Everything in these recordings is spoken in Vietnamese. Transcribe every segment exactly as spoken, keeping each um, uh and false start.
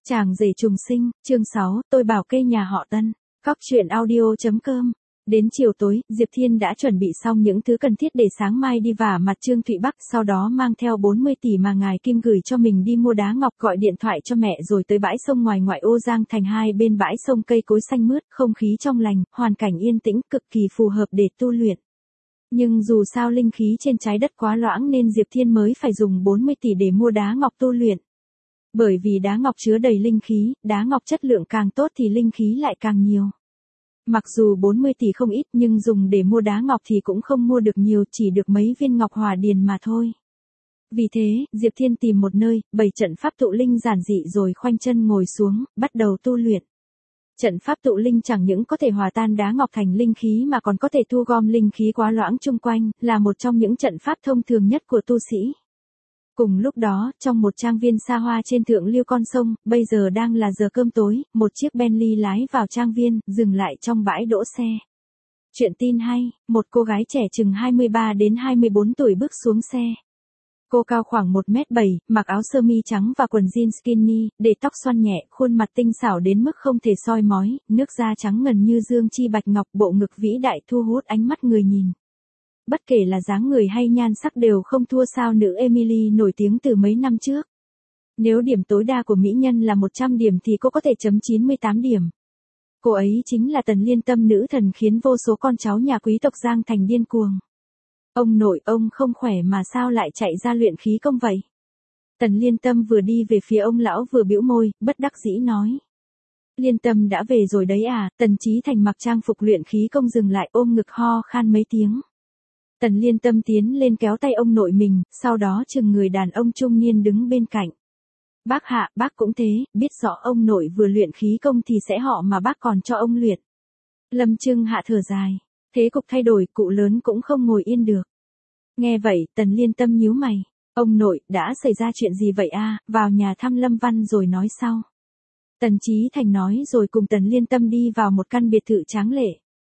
Chàng rể trùng sinh, chương sáu, tôi bảo kê nhà họ Tân. Cóc truyện audio.com. Đến chiều tối, Diệp Thiên đã chuẩn bị xong những thứ cần thiết để sáng mai đi vả mặt Trương Thụy Bắc, sau đó mang theo bốn mươi tỷ mà ngài Kim gửi cho mình đi mua đá ngọc, gọi điện thoại cho mẹ rồi tới bãi sông ngoài ngoại ô Giang Thành. Hai bên bãi sông cây cối xanh mướt, không khí trong lành, hoàn cảnh yên tĩnh, cực kỳ phù hợp để tu luyện. Nhưng dù sao linh khí trên trái đất quá loãng nên Diệp Thiên mới phải dùng bốn mươi tỷ để mua đá ngọc tu luyện. Bởi vì đá ngọc chứa đầy linh khí, đá ngọc chất lượng càng tốt thì linh khí lại càng nhiều. Mặc dù bốn mươi tỷ không ít nhưng dùng để mua đá ngọc thì cũng không mua được nhiều, chỉ được mấy viên ngọc hỏa điền mà thôi. Vì thế, Diệp Thiên tìm một nơi, bày trận pháp tụ linh giản dị rồi khoanh chân ngồi xuống, bắt đầu tu luyện. Trận pháp tụ linh chẳng những có thể hòa tan đá ngọc thành linh khí mà còn có thể thu gom linh khí quá loãng chung quanh, là một trong những trận pháp thông thường nhất của tu sĩ. Cùng lúc đó, trong một trang viên xa hoa trên thượng lưu con sông, bây giờ đang là giờ cơm tối, một chiếc Bentley lái vào trang viên, dừng lại trong bãi đỗ xe. Chuyện tin hay, một cô gái trẻ chừng hai mươi ba đến hai mươi bốn tuổi bước xuống xe. Cô cao khoảng một mét bảy, mặc áo sơ mi trắng và quần jean skinny, để tóc xoăn nhẹ, khuôn mặt tinh xảo đến mức không thể soi mói, nước da trắng ngần như dương chi bạch ngọc, bộ ngực vĩ đại thu hút ánh mắt người nhìn. Bất kể là dáng người hay nhan sắc đều không thua sao nữ Emily nổi tiếng từ mấy năm trước. Nếu điểm tối đa của mỹ nhân là một trăm điểm thì cô có thể chấm chín mươi tám điểm. Cô ấy chính là Tần Liên Tâm, nữ thần khiến vô số con cháu nhà quý tộc Giang Thành điên cuồng. Ông nội, ông không khỏe mà sao lại chạy ra luyện khí công vậy? Tần Liên Tâm vừa đi về phía ông lão vừa bĩu môi, bất đắc dĩ nói. Liên Tâm đã về rồi đấy à? Tần Chí Thành mặc trang phục luyện khí công dừng lại, ôm ngực ho khan mấy tiếng. Tần Liên Tâm tiến lên kéo tay ông nội mình, sau đó chừng người đàn ông trung niên đứng bên cạnh. Bác hạ, bác cũng thế, biết rõ ông nội vừa luyện khí công thì sẽ họ mà bác còn cho ông luyện. Lâm Trưng Hạ thở dài. Thế cục thay đổi, cụ lớn cũng không ngồi yên được. Nghe vậy, Tần Liên Tâm nhíu mày. Ông nội, đã xảy ra chuyện gì vậy a? Vào nhà thăm Lâm Văn rồi nói sau. Tần Chí Thành nói rồi cùng Tần Liên Tâm đi vào một căn biệt thự tráng lệ.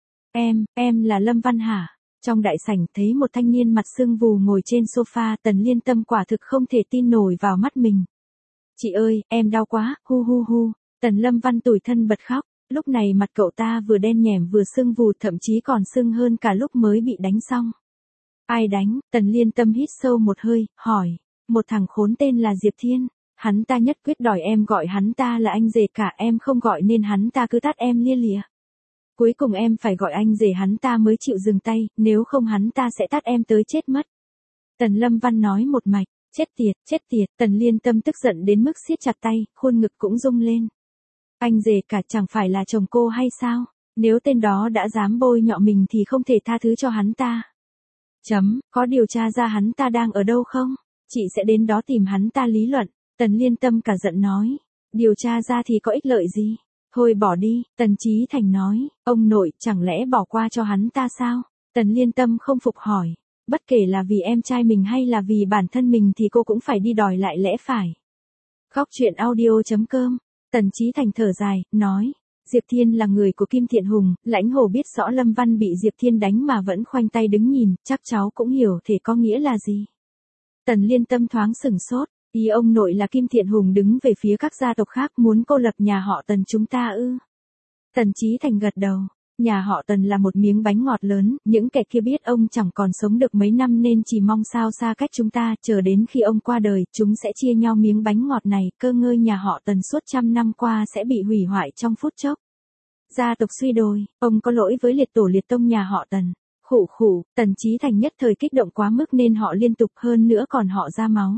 Em, em là Lâm Văn hả? Trong đại sảnh thấy một thanh niên mặt sưng vù ngồi trên sofa, Tần Liên Tâm quả thực không thể tin nổi vào mắt mình. Chị ơi, em đau quá, hu hu hu. Tần Lâm Văn tủi thân bật khóc. Lúc này mặt cậu ta vừa đen nhẻm vừa sưng vù, thậm chí còn sưng hơn cả lúc mới bị đánh xong. Ai đánh? Tần Liên Tâm hít sâu một hơi, hỏi. Một thằng khốn tên là Diệp Thiên. Hắn ta nhất quyết đòi em gọi hắn ta là anh rể cả, em không gọi nên hắn ta cứ tát em lia lịa. Cuối cùng em phải gọi anh rể hắn ta mới chịu dừng tay, nếu không hắn ta sẽ tát em tới chết mất. Tần Lâm Văn nói một mạch. Chết tiệt, chết tiệt. Tần Liên Tâm tức giận đến mức siết chặt tay, khuôn ngực cũng rung lên. Anh rể cả chẳng phải là chồng cô hay sao? Nếu tên đó đã dám bôi nhọ mình thì không thể tha thứ cho hắn ta. Chấm, có điều tra ra hắn ta đang ở đâu không? Chị sẽ đến đó tìm hắn ta lý luận. Tần Liên Tâm cả giận nói. Điều tra ra thì có ích lợi gì? Thôi bỏ đi, Tần Chí Thành nói. Ông nội, chẳng lẽ bỏ qua cho hắn ta sao? Tần Liên Tâm không phục hỏi. Bất kể là vì em trai mình hay là vì bản thân mình thì cô cũng phải đi đòi lại lẽ phải. Cóc truyện audio.com. Tần Chí Thành thở dài, nói. Diệp Thiên là người của Kim Thiện Hùng, Lãnh Hồ biết rõ Lâm Văn bị Diệp Thiên đánh mà vẫn khoanh tay đứng nhìn, chắc cháu cũng hiểu thể có nghĩa là gì. Tần Liên Tâm thoáng sửng sốt, ý ông nội là Kim Thiện Hùng đứng về phía các gia tộc khác muốn cô lập nhà họ Tần chúng ta ư? Tần Chí Thành gật đầu. Nhà họ Tần là một miếng bánh ngọt lớn, những kẻ kia biết ông chẳng còn sống được mấy năm nên chỉ mong sao xa cách chúng ta, chờ đến khi ông qua đời, chúng sẽ chia nhau miếng bánh ngọt này, cơ ngơi nhà họ Tần suốt trăm năm qua sẽ bị hủy hoại trong phút chốc. Gia tộc suy đồi, ông có lỗi với liệt tổ liệt tông nhà họ Tần. Khụ khụ, Tần Chí Thành nhất thời kích động quá mức nên họ liên tục, hơn nữa còn họ ra máu.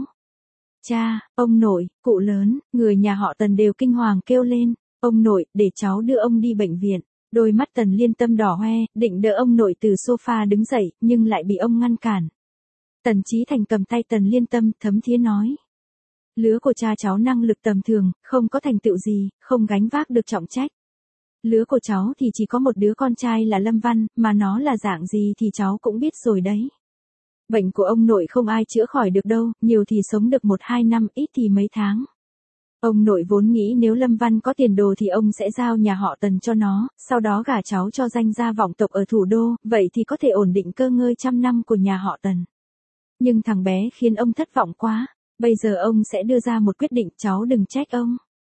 Cha, ông nội, cụ lớn, người nhà họ Tần đều kinh hoàng kêu lên. Ông nội, để cháu đưa ông đi bệnh viện. Đôi mắt Tần Liên Tâm đỏ hoe, định đỡ ông nội từ sofa đứng dậy, nhưng lại bị ông ngăn cản. Tần Chí Thành cầm tay Tần Liên Tâm, thấm thía nói. Lứa của cha cháu năng lực tầm thường, không có thành tựu gì, không gánh vác được trọng trách. Lứa của cháu thì chỉ có một đứa con trai là Lâm Văn, mà nó là dạng gì thì cháu cũng biết rồi đấy. Bệnh của ông nội không ai chữa khỏi được đâu, nhiều thì sống được một hai năm, ít thì mấy tháng. Ông nội vốn nghĩ nếu Lâm Văn có tiền đồ thì ông sẽ giao nhà họ Tần cho nó, sau đó gả cháu cho danh gia vọng tộc ở thủ đô, vậy thì có thể ổn định cơ ngơi trăm năm của nhà họ Tần. Nhưng thằng bé khiến ông thất vọng quá, bây giờ ông sẽ đưa ra một quyết định, cháu đừng trách ông.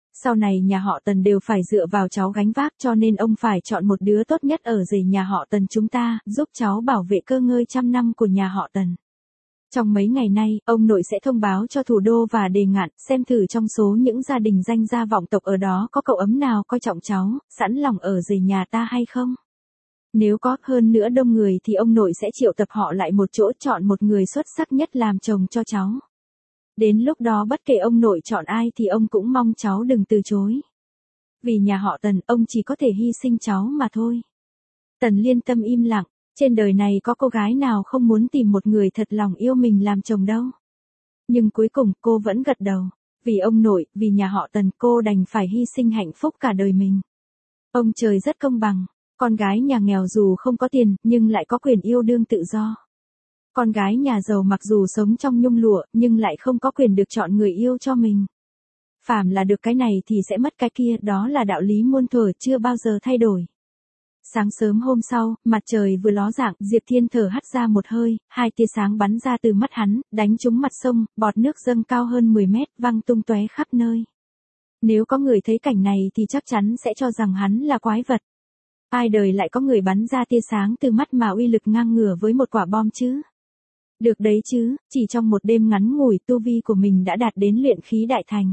Sau này nhà họ Tần đều phải dựa vào cháu gánh vác cho nên ông phải chọn một đứa tốt nhất ở rể nhà họ Tần chúng ta, giúp cháu bảo vệ cơ ngơi trăm năm của nhà họ Tần. Trong mấy ngày nay, ông nội sẽ thông báo cho thủ đô và đề ngạn, xem thử trong số những gia đình danh gia vọng tộc ở đó có cậu ấm nào coi trọng cháu, sẵn lòng ở rể nhà ta hay không. Nếu có hơn nữa đông người thì ông nội sẽ triệu tập họ lại một chỗ chọn một người xuất sắc nhất làm chồng cho cháu. Đến lúc đó bất kể ông nội chọn ai thì ông cũng mong cháu đừng từ chối. Vì nhà họ Tần, ông chỉ có thể hy sinh cháu mà thôi. Tần Liên Tâm im lặng, trên đời này có cô gái nào không muốn tìm một người thật lòng yêu mình làm chồng đâu. Nhưng cuối cùng cô vẫn gật đầu. Vì ông nội, vì nhà họ Tần cô đành phải hy sinh hạnh phúc cả đời mình. Ông trời rất công bằng. Con gái nhà nghèo dù không có tiền, nhưng lại có quyền yêu đương tự do. Con gái nhà giàu mặc dù sống trong nhung lụa, nhưng lại không có quyền được chọn người yêu cho mình. Phàm là được cái này thì sẽ mất cái kia, đó là đạo lý muôn thuở chưa bao giờ thay đổi. Sáng sớm hôm sau, mặt trời vừa ló dạng, Diệp Thiên thở hắt ra một hơi, hai tia sáng bắn ra từ mắt hắn, đánh trúng mặt sông, bọt nước dâng cao hơn mười mét, văng tung tóe khắp nơi. Nếu có người thấy cảnh này thì chắc chắn sẽ cho rằng hắn là quái vật. Ai đời lại có người bắn ra tia sáng từ mắt mà uy lực ngang ngửa với một quả bom chứ? Được đấy chứ, chỉ trong một đêm ngắn ngủi tu vi của mình đã đạt đến luyện khí đại thành.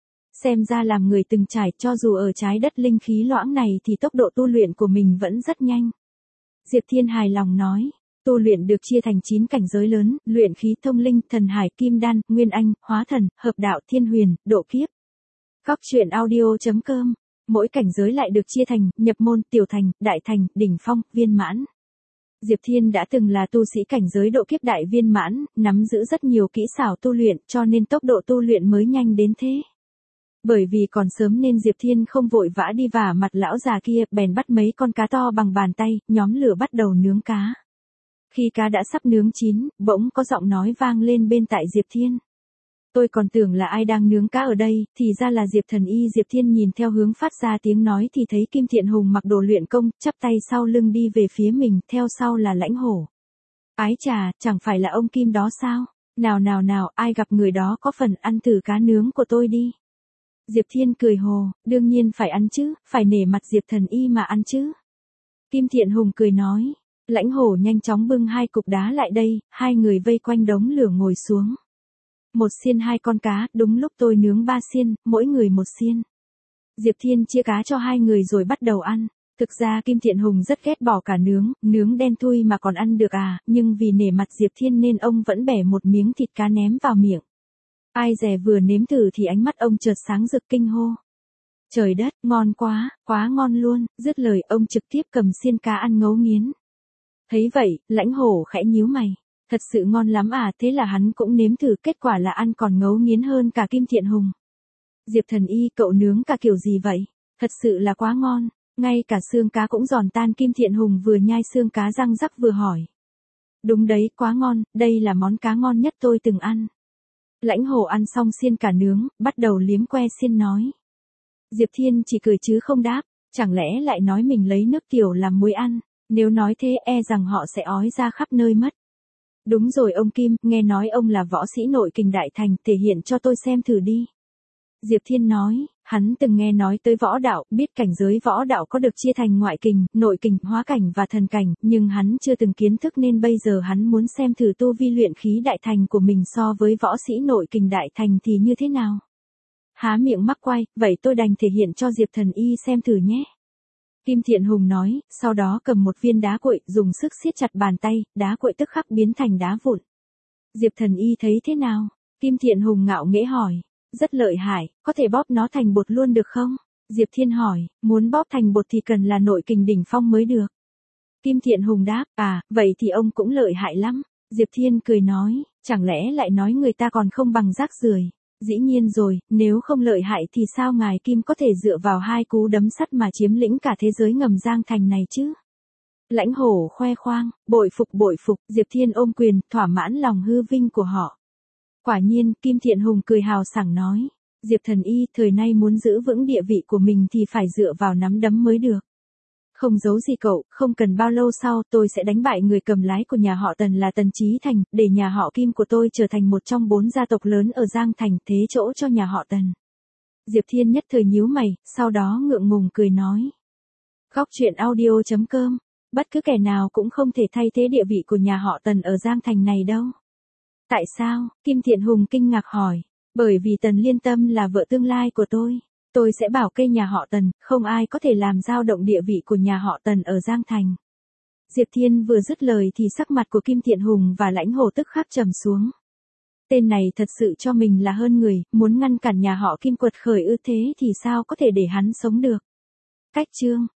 Xem ra làm người từng trải, cho dù ở trái đất linh khí loãng này thì tốc độ tu luyện của mình vẫn rất nhanh. Diệp Thiên hài lòng nói, tu luyện được chia thành chín cảnh giới lớn, luyện khí thông linh, thần hải, kim đan, nguyên anh, hóa thần, hợp đạo, thiên huyền, độ kiếp. Góc truyện audio chấm com. Mỗi cảnh giới lại được chia thành, nhập môn, tiểu thành, đại thành, đỉnh phong, viên mãn. Diệp Thiên đã từng là tu sĩ cảnh giới độ kiếp đại viên mãn, nắm giữ rất nhiều kỹ xảo tu luyện cho nên tốc độ tu luyện mới nhanh đến thế. Bởi vì còn sớm nên Diệp Thiên không vội vã đi vả mặt lão già kia, bèn bắt mấy con cá to bằng bàn tay, nhóm lửa bắt đầu nướng cá. Khi cá đã sắp nướng chín, bỗng có giọng nói vang lên bên tai Diệp Thiên. Tôi còn tưởng là ai đang nướng cá ở đây, thì ra là Diệp Thần Y. Diệp Thiên nhìn theo hướng phát ra tiếng nói thì thấy Kim Thiện Hùng mặc đồ luyện công, chắp tay sau lưng đi về phía mình, theo sau là Lãnh Hổ. Ái chà, chẳng phải là ông Kim đó sao? Nào nào nào, ai gặp người đó có phần ăn thử cá nướng của tôi đi. Diệp Thiên cười hồ, đương nhiên phải ăn chứ, phải nể mặt Diệp Thần Y mà ăn chứ. Kim Thiện Hùng cười nói. Lãnh Hổ nhanh chóng bưng hai cục đá lại đây, hai người vây quanh đống lửa ngồi xuống. Một xiên hai con cá, đúng lúc tôi nướng ba xiên, mỗi người một xiên. Diệp Thiên chia cá cho hai người rồi bắt đầu ăn. Thực ra Kim Thiện Hùng rất ghét bỏ cả nướng, nướng đen thui mà còn ăn được à, nhưng vì nể mặt Diệp Thiên nên ông vẫn bẻ một miếng thịt cá ném vào miệng. Ai dè vừa nếm thử thì ánh mắt ông chợt sáng rực kinh hô. Trời đất, ngon quá, quá ngon luôn, dứt lời ông trực tiếp cầm xiên cá ăn ngấu nghiến. Thấy vậy, Lãnh Hổ khẽ nhíu mày. Thật sự ngon lắm à, thế là hắn cũng nếm thử, kết quả là ăn còn ngấu nghiến hơn cả Kim Thiện Hùng. Diệp Thần Y, cậu nướng cả kiểu gì vậy? Thật sự là quá ngon, ngay cả xương cá cũng giòn tan. Kim Thiện Hùng vừa nhai xương cá răng rắc vừa hỏi. Đúng đấy, quá ngon, đây là món cá ngon nhất tôi từng ăn. Lãnh Hổ ăn xong xiên cá nướng, bắt đầu liếm que xiên nói. Diệp Thiên chỉ cười chứ không đáp, chẳng lẽ lại nói mình lấy nước tiểu làm muối ăn, nếu nói thế e rằng họ sẽ ói ra khắp nơi mất. Đúng rồi ông Kim, nghe nói ông là võ sĩ nội kình đại thành, thể hiện cho tôi xem thử đi. Diệp Thiên nói, hắn từng nghe nói tới võ đạo, biết cảnh giới võ đạo có được chia thành ngoại kình, nội kình, hóa cảnh và thần cảnh, nhưng hắn chưa từng kiến thức nên bây giờ hắn muốn xem thử tu vi luyện khí đại thành của mình so với võ sĩ nội kình đại thành thì như thế nào. Há miệng mắc quay, vậy tôi đành thể hiện cho Diệp Thần Y xem thử nhé. Kim Thiện Hùng nói, sau đó cầm một viên đá cuội, dùng sức siết chặt bàn tay, đá cuội tức khắc biến thành đá vụn. Diệp Thần Y thấy thế nào? Kim Thiện Hùng ngạo nghễ hỏi. Rất lợi hại, có thể bóp nó thành bột luôn được không? Diệp Thiên hỏi, muốn bóp thành bột thì cần là nội kình đỉnh phong mới được. Kim Thiện Hùng đáp, à, vậy thì ông cũng lợi hại lắm. Diệp Thiên cười nói, chẳng lẽ lại nói người ta còn không bằng rác rưởi? Dĩ nhiên rồi, nếu không lợi hại thì sao ngài Kim có thể dựa vào hai cú đấm sắt mà chiếm lĩnh cả thế giới ngầm Giang Thành này chứ? Lãnh Hổ khoe khoang, bội phục bội phục. Diệp Thiên ôm quyền, thỏa mãn lòng hư vinh của họ. Quả nhiên, Kim Thiện Hùng cười hào sảng nói, Diệp Thần Y, thời nay muốn giữ vững địa vị của mình thì phải dựa vào nắm đấm mới được. Không giấu gì cậu, không cần bao lâu sau tôi sẽ đánh bại người cầm lái của nhà họ Tần là Tần Chí Thành, để nhà họ Kim của tôi trở thành một trong bốn gia tộc lớn ở Giang Thành, thế chỗ cho nhà họ Tần. Diệp Thiên nhất thời nhíu mày, sau đó ngượng ngùng cười nói. Góc truyện audio chấm com, bất cứ kẻ nào cũng không thể thay thế địa vị của nhà họ Tần ở Giang Thành này đâu. Tại sao? Kim Thiện Hùng kinh ngạc hỏi. Bởi vì Tần Liên Tâm là vợ tương lai của tôi. Tôi sẽ bảo kê nhà họ Tần, không ai có thể làm dao động địa vị của nhà họ Tần ở Giang Thành. Diệp Thiên vừa dứt lời thì sắc mặt của Kim Thiện Hùng và Lãnh Hồ tức khắc trầm xuống. Tên này thật sự cho mình là hơn người, muốn ngăn cản nhà họ Kim quật khởi ư, thế thì sao có thể để hắn sống được. Cách chương